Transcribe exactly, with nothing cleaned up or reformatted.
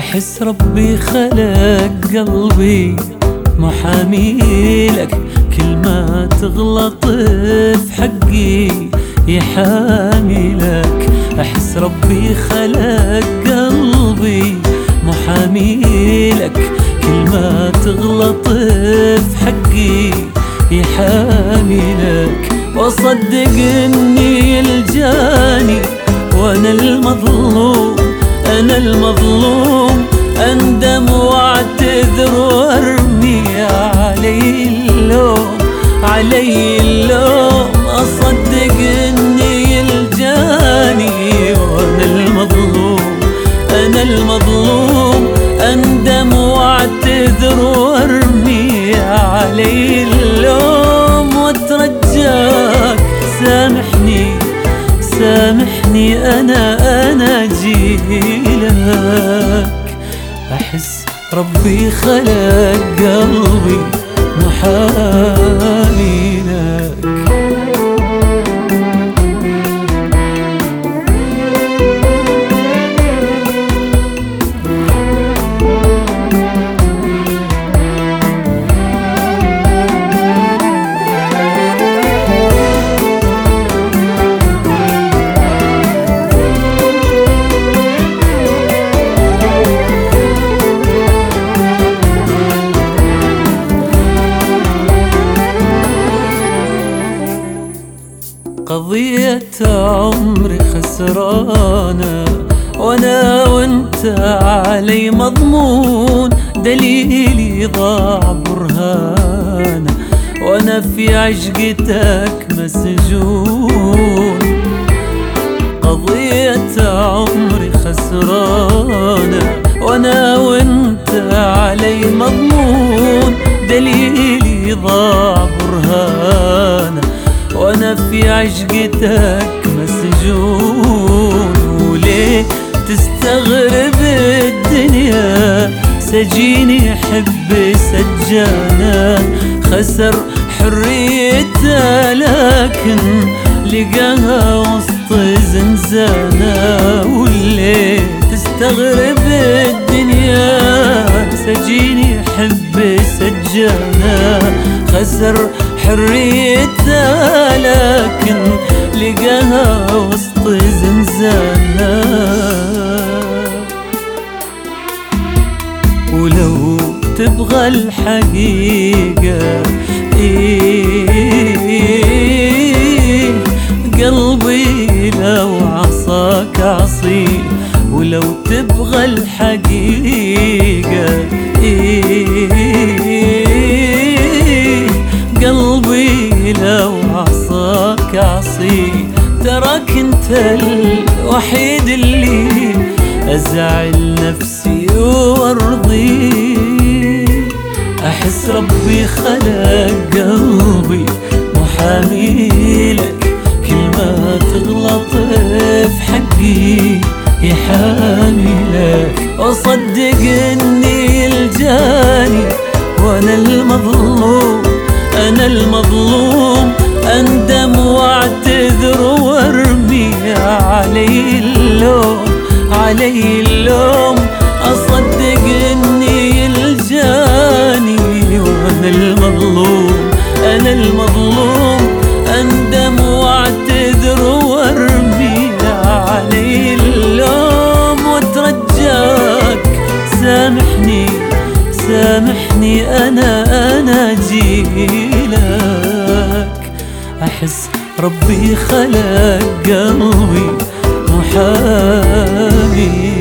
أحس ربي خلق قلبي محامي لك، كل ما تغلط في حقي يحامي لك. أحس ربي خلق قلبي محامي لك، كل ما تغلط في حقي يحامي لك. وصدق اني الجاني وانا المظلوم، انا المظلوم، اندم واعتذر وارمي علي اللوم، علي اللوم. اصدق اني الجاني وانا المظلوم، انا المظلوم، اندم واعتذر وارمي علي اللوم. واترجاك سامحني سامحني انا انا جيلك. احس ربي خلق قلبي محامي لك. قضية عمري خسرانة وانا وانت علي مضمون، دليلي ضاع برهانة وانا في عشقتك مسجون. قضية عمري خسرانة وانا وانت علي مضمون، دليلي ضاع برهانة وانا في عشقتك مسجون. وليه تستغرب الدنيا سجيني حب سجانا، خسر حريته لكن لقاها وسط زنزانة. وليه تستغرب الدنيا سجيني حب سجانا، خسر حريته لكن لقاها وسط زنزانة. ولو تبغى الحقيقة إيه قلبي لو عصاك عصيه، ولو تبغى الحقيقة إيه قلبي لو عصاك عصي. تراك انت الوحيد اللي ازعل نفسي وارضي. احس ربي خلق قلبي محامي لك، كل ما تغلط في حقي يحامي لك. وصدق اني الجاني وانا المظلوم، أنا المظلوم، أندم واعتذر وارمي علي اللوم، علي اللوم. أصدق إني الجاني وأنا المظلوم، أنا المظلوم، أندم واعتذر وارمي علي اللوم. واترجاك سامحني سامحني أنا أنا جيلك. أحس ربي خلق قلبي محامي